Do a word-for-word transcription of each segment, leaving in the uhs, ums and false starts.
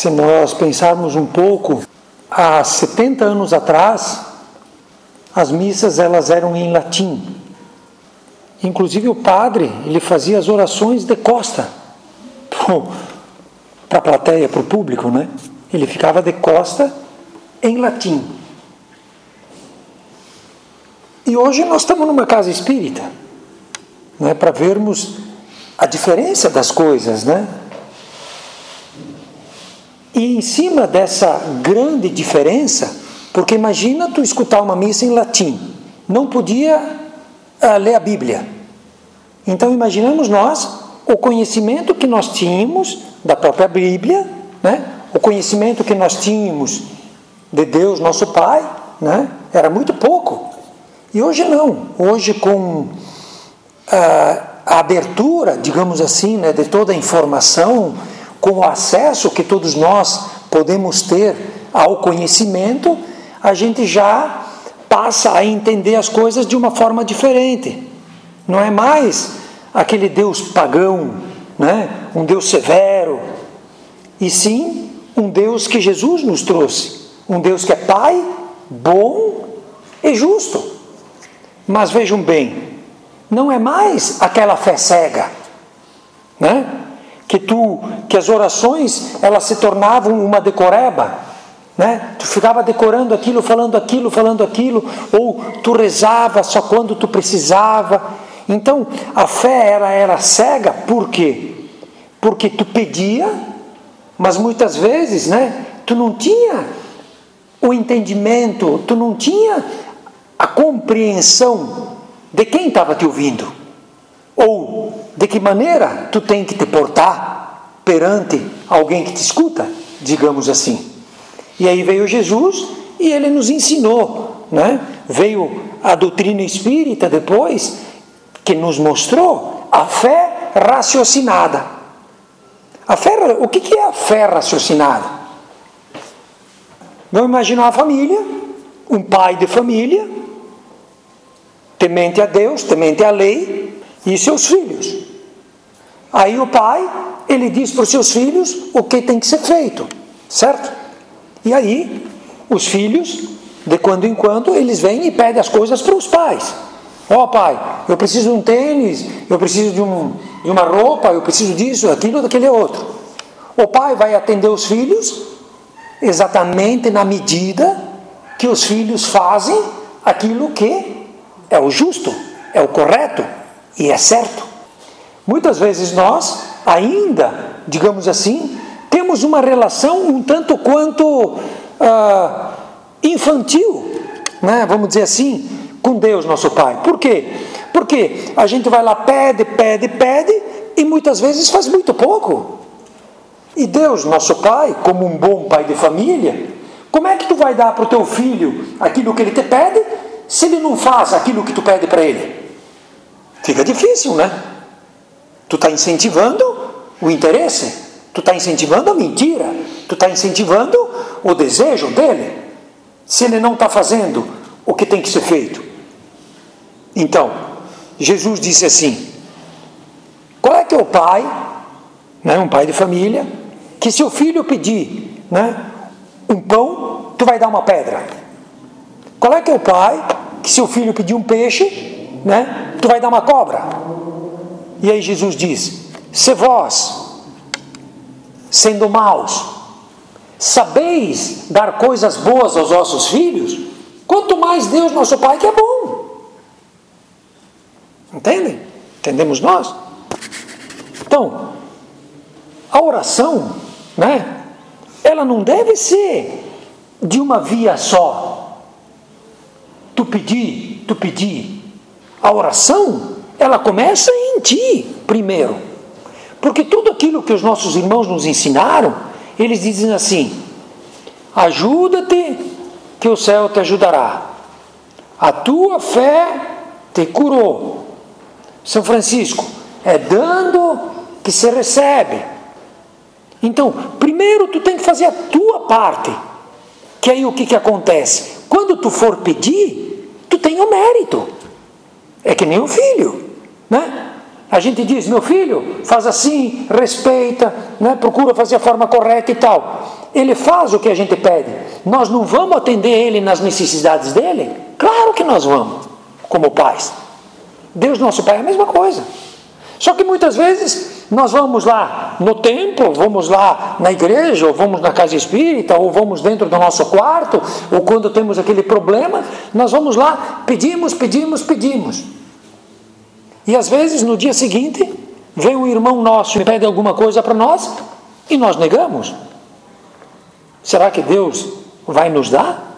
Se nós pensarmos um pouco, há setenta anos atrás, as missas elas eram em latim. Inclusive o padre, ele fazia as orações de costa para a plateia, para o público, né? Ele ficava de costa em latim. E hoje nós estamos numa casa espírita, né? Para vermos a diferença das coisas, né? E em cima dessa grande diferença, porque imagina tu escutar uma missa em latim, não podia uh, ler a Bíblia. Então imaginamos nós o conhecimento que nós tínhamos da própria Bíblia, né? O conhecimento que nós tínhamos de Deus, nosso Pai, né? Era muito pouco. E hoje não. Hoje com uh, a abertura, digamos assim, né, de toda a informação, com o acesso que todos nós podemos ter ao conhecimento, a gente já passa a entender as coisas de uma forma diferente. Não é mais aquele Deus pagão, né? Um Deus severo, e sim um Deus que Jesus nos trouxe, um Deus que é Pai, bom e justo. Mas vejam bem, não é mais aquela fé cega, né? Que, tu, que as orações elas se tornavam uma decoreba, né? Tu ficava decorando aquilo, falando aquilo, falando aquilo, ou tu rezava só quando tu precisava. Então a fé ela era cega. Por quê? Porque tu pedia, mas muitas vezes, né, tu não tinha o entendimento, tu não tinha a compreensão de quem estava te ouvindo, ou de que maneira tu tem que te portar perante alguém que te escuta, digamos assim. E aí veio Jesus e ele nos ensinou, né? Veio a doutrina espírita depois, que nos mostrou a fé raciocinada. A fé, o que é a fé raciocinada? Vamos imaginar uma família, um pai de família, temente a Deus, temente à lei, e seus filhos. Aí o pai, ele diz para os seus filhos o que tem que ser feito, certo? E aí, os filhos, de quando em quando, eles vêm e pedem as coisas para os pais. Ó, oh, pai, eu preciso de um tênis, eu preciso de, um, de uma roupa, eu preciso disso, daquilo, daquele outro. O pai vai atender os filhos exatamente na medida que os filhos fazem aquilo que é o justo, é o correto e é certo. Muitas vezes nós ainda, digamos assim, temos uma relação um tanto quanto uh, infantil, né? Vamos dizer assim, com Deus, nosso Pai. Por quê? Porque a gente vai lá, pede, pede, pede, e muitas vezes faz muito pouco. E Deus, nosso Pai, como um bom pai de família, como é que tu vai dar para o teu filho aquilo que ele te pede, se ele não faz aquilo que tu pede para ele? Fica difícil, né? Tu está incentivando o interesse, tu está incentivando a mentira, tu está incentivando o desejo dele, se ele não está fazendo o que tem que ser feito. Então, Jesus disse assim, qual é que é o pai, né, um pai de família, que se o filho pedir, né, um pão, tu vai dar uma pedra? Qual é que é o pai que se o filho pedir um peixe, né, tu vai dar uma cobra? E aí Jesus diz, se vós, sendo maus, sabeis dar coisas boas aos vossos filhos, quanto mais Deus, nosso Pai, que é bom. Entendem? Entendemos nós? Então, a oração, né, ela não deve ser de uma via só. Tu pedir, tu pedir. A oração, ela começa em ti, primeiro. Porque tudo aquilo que os nossos irmãos nos ensinaram, eles dizem assim, ajuda-te, que o céu te ajudará. A tua fé te curou. São Francisco, é dando que se recebe. Então, primeiro tu tem que fazer a tua parte. Que aí o que, que acontece? Quando tu for pedir, tu tem o mérito. É que nem o filho, né? A gente diz, meu filho, faz assim, respeita, né? Procura fazer a forma correta e tal. Ele faz o que a gente pede. Nós não vamos atender ele nas necessidades dele? Claro que nós vamos, como pais. Deus nosso Pai é a mesma coisa. Só que muitas vezes nós vamos lá no templo, vamos lá na igreja, ou vamos na casa espírita, ou vamos dentro do nosso quarto, ou quando temos aquele problema, nós vamos lá, pedimos, pedimos, pedimos. E às vezes no dia seguinte, vem um irmão nosso e pede alguma coisa para nós, e nós negamos. Será que Deus vai nos dar?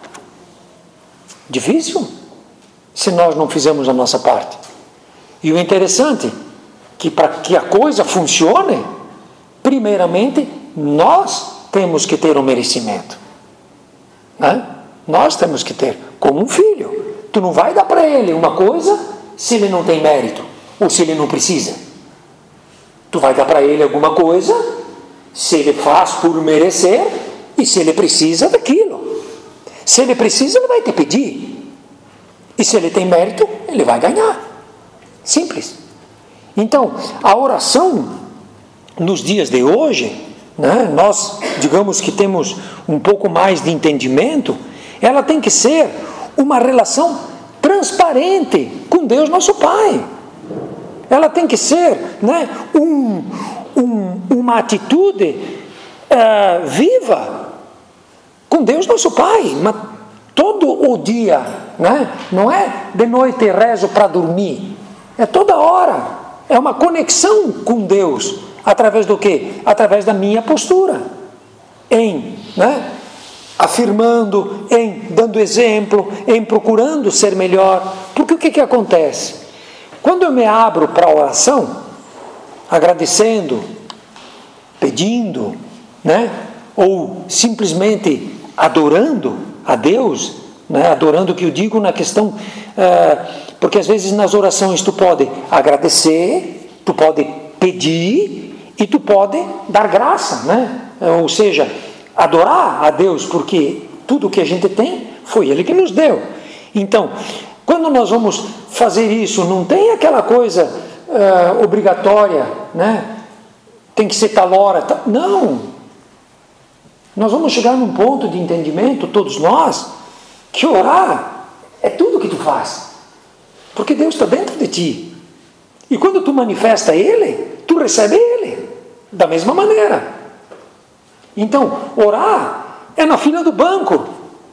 Difícil, se nós não fizermos a nossa parte. E o interessante, que para que a coisa funcione, primeiramente, nós temos que ter um merecimento. Né? Nós temos que ter, como um filho. Tu não vai dar para ele uma coisa se ele não tem mérito, ou se ele não precisa. Tu vai dar para ele alguma coisa se ele faz por merecer e se ele precisa daquilo. Se ele precisa, ele vai te pedir. E se ele tem mérito, ele vai ganhar. Simples. Então, a oração, nos dias de hoje, né, nós, digamos que temos um pouco mais de entendimento, ela tem que ser uma relação transparente com Deus nosso Pai. Ela tem que ser, né, um, um, uma atitude uh, viva com Deus nosso Pai, mas todo o dia, né, não é de noite rezo para dormir, é toda hora. É uma conexão com Deus. Através do quê? Através da minha postura. Em, né? Afirmando, em dando exemplo, em procurando ser melhor. Porque o que, que acontece? Quando eu me abro para a oração, agradecendo, pedindo, né? Ou simplesmente adorando a Deus, né? Adorando o que eu digo na questão... Uh, porque às vezes nas orações tu pode agradecer, tu pode pedir e tu pode dar graça, né? Ou seja, adorar a Deus, porque tudo que a gente tem foi Ele que nos deu. Então, quando nós vamos fazer isso, não tem aquela coisa uh, obrigatória, né? Tem que ser tal hora, tal... não. Nós vamos chegar num ponto de entendimento, todos nós, que orar é tudo que tu faz. Porque Deus está dentro de ti. E quando tu manifesta Ele, tu recebe Ele. Da mesma maneira. Então, orar é na fila do banco.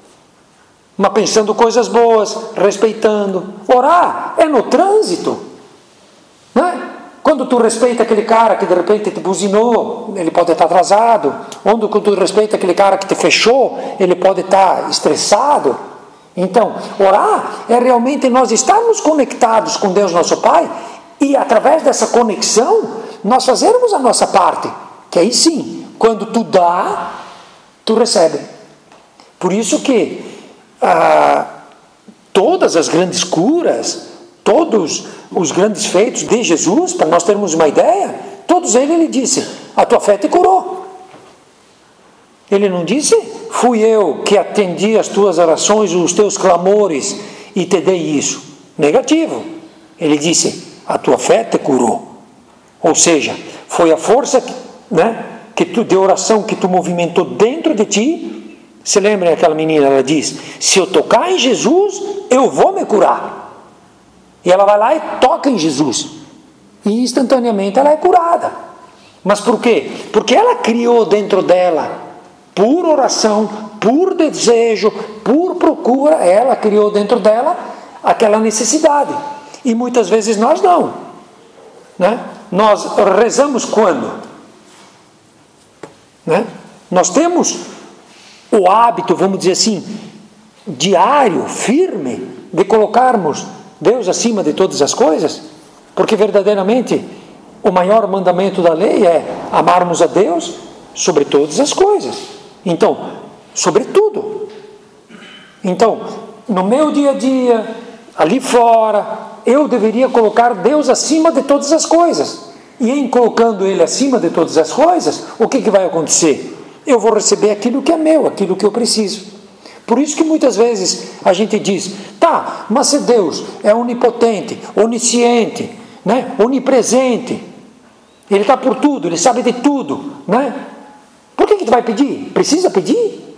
Mas pensando coisas boas, respeitando. Orar é no trânsito. Né? Quando tu respeita aquele cara que de repente te buzinou, ele pode estar atrasado. Quando tu respeita aquele cara que te fechou, ele pode estar estressado. Então, orar é realmente nós estarmos conectados com Deus nosso Pai e através dessa conexão nós fazermos a nossa parte, que aí sim, quando tu dá, tu recebe. Por isso que ah, todas as grandes curas, todos os grandes feitos de Jesus, para nós termos uma ideia, todos eles ele disse, a tua fé te curou. Ele não disse, fui eu que atendi as tuas orações, os teus clamores e te dei isso. Negativo. Ele disse, a tua fé te curou. Ou seja, foi a força, né, que tu, de oração que tu movimentou dentro de ti. Se lembra aquela menina, ela diz, se eu tocar em Jesus, eu vou me curar. E ela vai lá e toca em Jesus. E instantaneamente ela é curada. Mas por quê? Porque ela criou dentro dela, por oração, por desejo, por procura, ela criou dentro dela aquela necessidade. E muitas vezes nós não. Né? Nós rezamos quando? Né? Nós temos o hábito, vamos dizer assim, diário, firme, de colocarmos Deus acima de todas as coisas, porque verdadeiramente o maior mandamento da lei é amarmos a Deus sobre todas as coisas. Então, sobre tudo. Então, no meu dia a dia, ali fora, eu deveria colocar Deus acima de todas as coisas. E em colocando Ele acima de todas as coisas, o que, que vai acontecer? Eu vou receber aquilo que é meu, aquilo que eu preciso. Por isso que muitas vezes a gente diz, tá, mas se Deus é onipotente, onisciente, né? Onipresente. Ele está por tudo, ele sabe de tudo, né? Por que que tu vai pedir? Precisa pedir?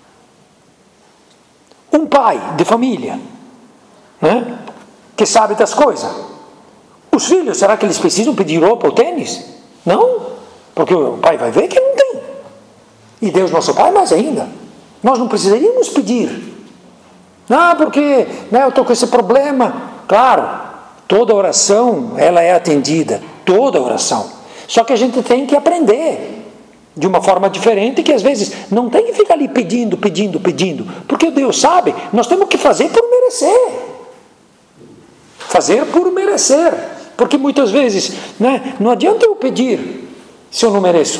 Um pai de família, né? Que sabe das coisas. Os filhos, será que eles precisam pedir roupa ou tênis? Não, porque o pai vai ver que não tem. E Deus, nosso Pai, mais ainda. Nós não precisaríamos pedir. Ah, porque né, eu estou com esse problema. Claro, toda oração, ela é atendida. Toda oração. Só que a gente tem que aprender de uma forma diferente, que às vezes não tem que ficar ali pedindo, pedindo, pedindo. Porque Deus sabe, nós temos que fazer por merecer. Fazer por merecer. Porque muitas vezes, né, não adianta eu pedir se eu não mereço.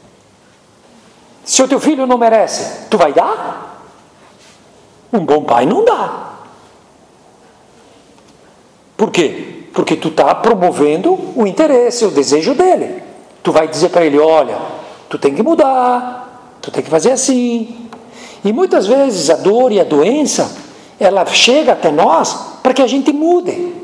Se o teu filho não merece, tu vai dar? Um bom pai não dá. Por quê? Porque tu está promovendo o interesse, o desejo dele. Tu vai dizer para ele, olha, tu tem que mudar, tu tem que fazer assim. E muitas vezes a dor e a doença, ela chega até nós para que a gente mude.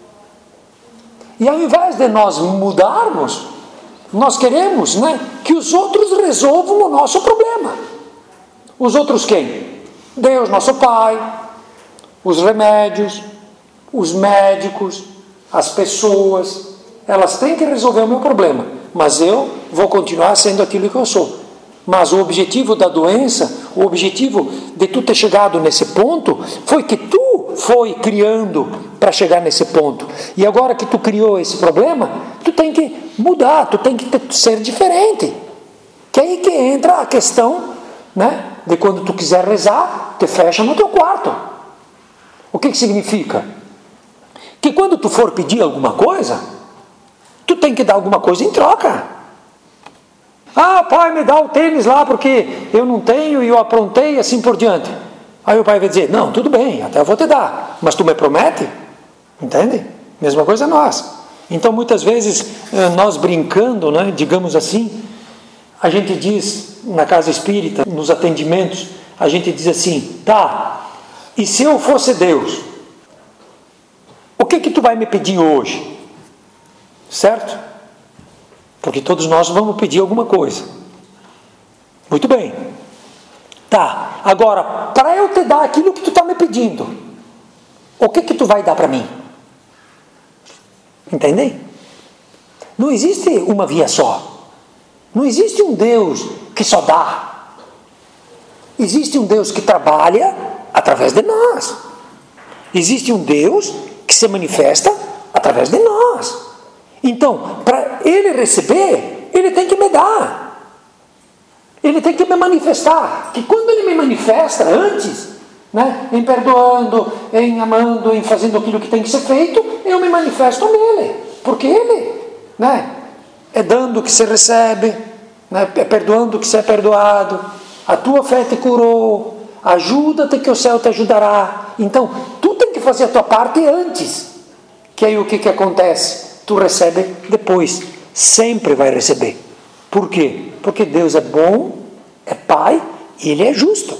E ao invés de nós mudarmos, nós queremos, né, que os outros resolvam o nosso problema. Os outros quem? Deus, nosso Pai, os remédios, os médicos, as pessoas, elas têm que resolver o meu problema, mas eu vou continuar sendo aquilo que eu sou. Mas o objetivo da doença, o objetivo de tu ter chegado nesse ponto, foi que tu foi criando para chegar nesse ponto. E agora que tu criou esse problema, tu tem que mudar, tu tem que ter, ser diferente. Que é aí que entra a questão, né, de quando tu quiser rezar, te fecha no teu quarto. O que que significa? Que quando tu for pedir alguma coisa, tu tem que dar alguma coisa em troca. Ah, pai, me dá o tênis lá porque eu não tenho e eu aprontei, assim por diante. Aí o pai vai dizer, não, tudo bem, até eu vou te dar, mas tu me promete? Entende? Mesma coisa nós. Então muitas vezes nós brincando, né, digamos assim, a gente diz na casa espírita, nos atendimentos, a gente diz assim, tá, e se eu fosse Deus, o que que tu vai me pedir hoje? Certo? Porque todos nós vamos pedir alguma coisa. Muito bem. Tá, agora, para eu te dar aquilo que tu está me pedindo, o que que tu vai dar para mim? Entendem? Não existe uma via só. Não existe um Deus que só dá. Existe um Deus que trabalha através de nós. Existe um Deus que se manifesta através de nós. Então, para ele receber, ele tem que me dar. Ele tem que me manifestar. Que quando ele me manifesta antes, né, em perdoando, em amando, em fazendo aquilo que tem que ser feito, eu me manifesto nele. Porque ele, né, é dando o que se recebe, né, é perdoando o que se é perdoado. A tua fé te curou. Ajuda-te que o céu te ajudará. Então, tu tem que fazer a tua parte antes. Que aí o que, que acontece? Tu recebe depois. Sempre vai receber. Por quê? Porque Deus é bom, é Pai e Ele é justo.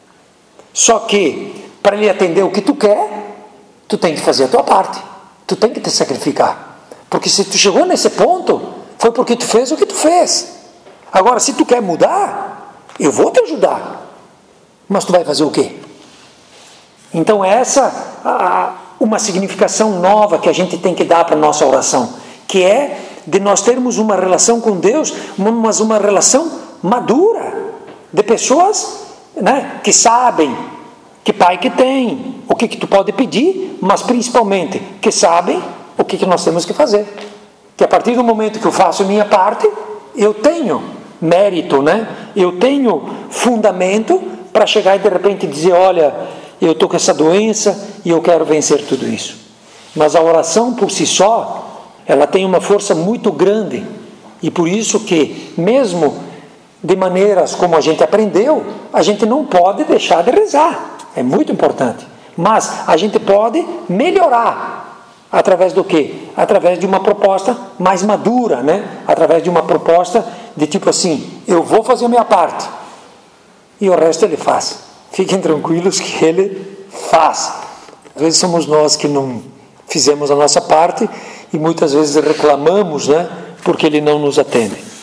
Só que, para Ele atender o que tu quer, tu tem que fazer a tua parte. Tu tem que te sacrificar. Porque se tu chegou nesse ponto, foi porque tu fez o que tu fez. Agora, se tu quer mudar, eu vou te ajudar. Mas tu vai fazer o quê? Então essa é uma significação nova que a gente tem que dar para a nossa oração, que é de nós termos uma relação com Deus, mas uma relação madura, de pessoas, né, que sabem que pai que tem, o que, que tu pode pedir, mas principalmente que sabem o que, que nós temos que fazer. Que a partir do momento que eu faço a minha parte, eu tenho mérito, né? Eu tenho fundamento para chegar e de repente dizer, olha, eu estou com essa doença e eu quero vencer tudo isso. Mas a oração por si só, ela tem uma força muito grande. E por isso que, mesmo de maneiras como a gente aprendeu, a gente não pode deixar de rezar. É muito importante. Mas a gente pode melhorar. Através do quê? Através de uma proposta mais madura, né? Através de uma proposta de tipo assim, eu vou fazer a minha parte. E o resto ele faz. Fiquem tranquilos que ele faz. Às vezes somos nós que não fizemos a nossa parte e muitas vezes reclamamos, né, porque Ele não nos atende.